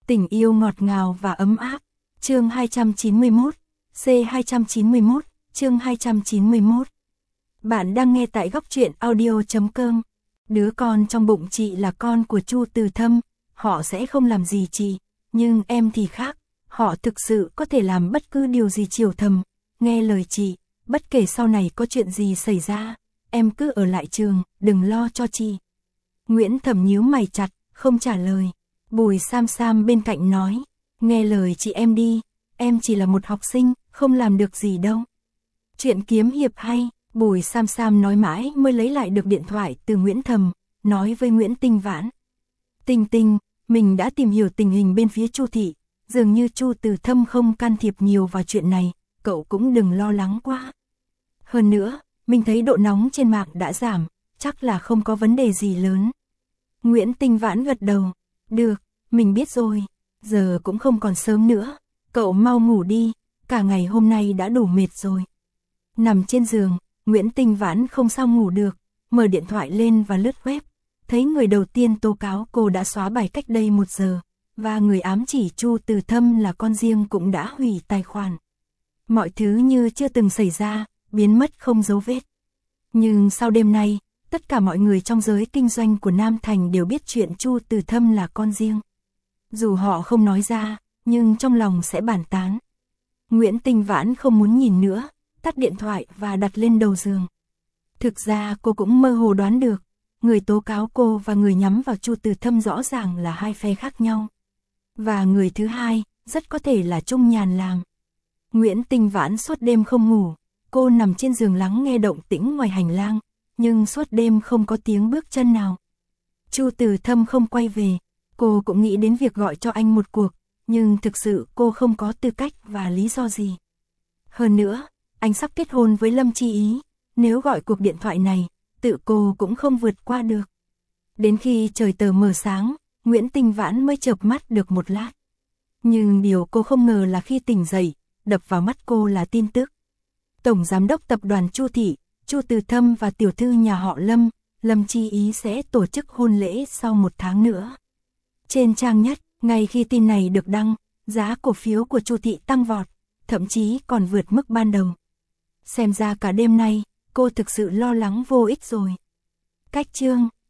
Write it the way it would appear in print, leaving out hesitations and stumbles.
Tình yêu ngọt ngào và ấm áp. Chương 291, C291, chương 291. Bạn đang nghe tại góc truyện audio.com. Đứa con trong bụng chị là con của Chu Từ Thâm, họ sẽ không làm gì chị, nhưng em thì khác, họ thực sự có thể làm bất cứ điều gì chiều thầm, nghe lời chị, bất kể sau này có chuyện gì xảy ra, em cứ ở lại trường, đừng lo cho chị. Nguyễn Thẩm nhíu mày chặt, không trả lời. Bùi Sam Sam bên cạnh nói, nghe lời chị em đi, em chỉ là một học sinh, không làm được gì đâu. Chuyện kiếm hiệp hay, Bùi Sam Sam nói mãi mới lấy lại được điện thoại từ Nguyễn Thẩm, nói với Nguyễn Tinh Vãn. Tinh Tinh, mình đã tìm hiểu tình hình bên phía Chu thị, dường như Chu Từ Thâm không can thiệp nhiều vào chuyện này, cậu cũng đừng lo lắng quá. Hơn nữa, mình thấy độ nóng trên mạng đã giảm, chắc là không có vấn đề gì lớn. Nguyễn Tinh Vãn gật đầu, được, mình biết rồi, giờ cũng không còn sớm nữa, cậu mau ngủ đi, cả ngày hôm nay đã đủ mệt rồi. Nằm trên giường, Nguyễn Tinh Vãn không sao ngủ được, mở điện thoại lên và lướt web, thấy người đầu tiên tố cáo cô đã xóa bài cách đây 1 giờ, và người ám chỉ Chu Từ Thâm là con riêng cũng đã hủy tài khoản. Mọi thứ như chưa từng xảy ra, biến mất không dấu vết. Nhưng sau đêm nay, tất cả mọi người trong giới kinh doanh của Nam Thành đều biết chuyện Chu Từ Thâm là con riêng. Dù họ không nói ra, nhưng trong lòng sẽ bàn tán. Nguyễn Tinh Vãn không muốn nhìn nữa, tắt điện thoại và đặt lên đầu giường. Thực ra cô cũng mơ hồ đoán được, người tố cáo cô và người nhắm vào Chu Từ Thâm rõ ràng là hai phe khác nhau. Và người thứ hai, rất có thể là Trung Nhàn làm. Nguyễn Tinh Vãn suốt đêm không ngủ, cô nằm trên giường lắng nghe động tĩnh ngoài hành lang, nhưng suốt đêm không có tiếng bước chân nào. Chu Từ Thâm không quay về, cô cũng nghĩ đến việc gọi cho anh một cuộc, nhưng thực sự cô không có tư cách và lý do gì. Hơn nữa, anh sắp kết hôn với Lâm Chi Ý, nếu gọi cuộc điện thoại này, tự cô cũng không vượt qua được. Đến khi trời tờ mờ sáng, Nguyễn Tinh Vãn mới chợp mắt được một lát. Nhưng điều cô không ngờ là khi tỉnh dậy, đập vào mắt cô là tin tức. Tổng giám đốc tập đoàn Chu thị, Chu Từ Thâm và tiểu thư nhà họ Lâm, Lâm Chi Ý sẽ tổ chức hôn lễ sau 1 tháng nữa. Trên trang nhất, ngay khi tin này được đăng, giá cổ phiếu của Chu thị tăng vọt, thậm chí còn vượt mức ban đầu. Xem ra cả đêm nay, cô thực sự lo lắng vô ích rồi. Cách chương